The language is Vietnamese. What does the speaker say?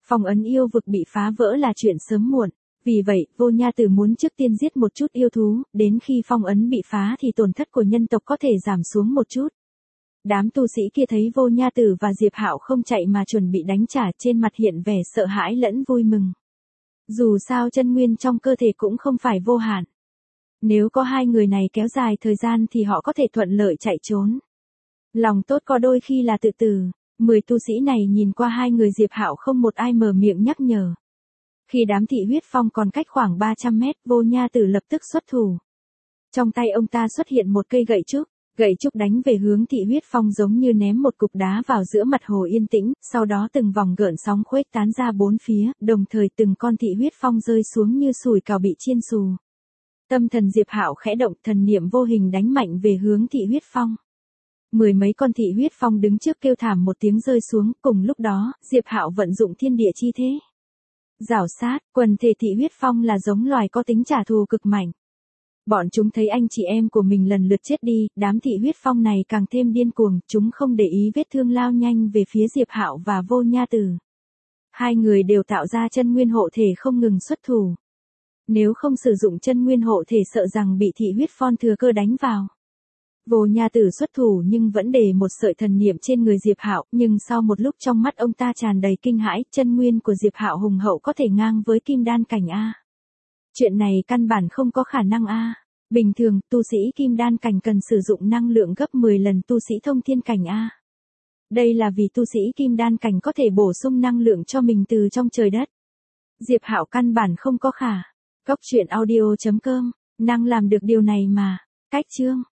Phong ấn yêu vực bị phá vỡ là chuyện sớm muộn. Vì vậy, Vô Nha Tử muốn trước tiên giết một chút yêu thú, đến khi phong ấn bị phá thì tổn thất của nhân tộc có thể giảm xuống một chút. Đám tu sĩ kia thấy Vô Nha Tử và Diệp Hạo không chạy mà chuẩn bị đánh trả, trên mặt hiện vẻ sợ hãi lẫn vui mừng. Dù sao chân nguyên trong cơ thể cũng không phải vô hạn. Nếu có hai người này kéo dài thời gian thì họ có thể thuận lợi chạy trốn. Lòng tốt có đôi khi là tự tử. 10 tu sĩ này nhìn qua hai người Diệp Hạo không một ai mở miệng nhắc nhở. Khi đám Thị Huyết Phong còn cách khoảng 300 mét, Vô Nha Tử lập tức xuất thủ. Trong tay ông ta xuất hiện một cây gậy trúc đánh về hướng Thị Huyết Phong giống như ném một cục đá vào giữa mặt hồ yên tĩnh, sau đó từng vòng gợn sóng khuếch tán ra bốn phía, đồng thời từng con Thị Huyết Phong rơi xuống như sủi cảo bị chiên xù. Tâm thần Diệp Hạo khẽ động, thần niệm vô hình đánh mạnh về hướng Thị Huyết Phong. 10 mấy con Thị Huyết Phong đứng trước kêu thảm một tiếng rơi xuống, cùng lúc đó, Diệp Hạo vận dụng thiên địa chi thế. Rảo sát, quần thể Thị Huyết Phong là giống loài có tính trả thù cực mạnh. Bọn chúng thấy anh chị em của mình lần lượt chết đi, đám Thị Huyết Phong này càng thêm điên cuồng, chúng không để ý vết thương lao nhanh về phía Diệp Hạo và Vô Nha Tử. Hai người đều tạo ra chân nguyên hộ thể không ngừng xuất thủ. Nếu không sử dụng chân nguyên hộ thể sợ rằng bị Thị Huyết Phong thừa cơ đánh vào. Vô Nha Tử xuất thủ nhưng vẫn để một sợi thần niệm trên người Diệp Hạo, nhưng sau một lúc trong mắt ông ta tràn đầy kinh hãi, chân nguyên của Diệp Hạo hùng hậu có thể ngang với kim đan cảnh a. Chuyện này căn bản không có khả năng a. Bình thường, tu sĩ kim đan cảnh cần sử dụng năng lượng gấp 10 lần tu sĩ thông thiên cảnh a. Đây là vì tu sĩ kim đan cảnh có thể bổ sung năng lượng cho mình từ trong trời đất. Diệp Hạo căn bản không có khả. Cốc truyện audio.com, năng làm được điều này mà. Cách chương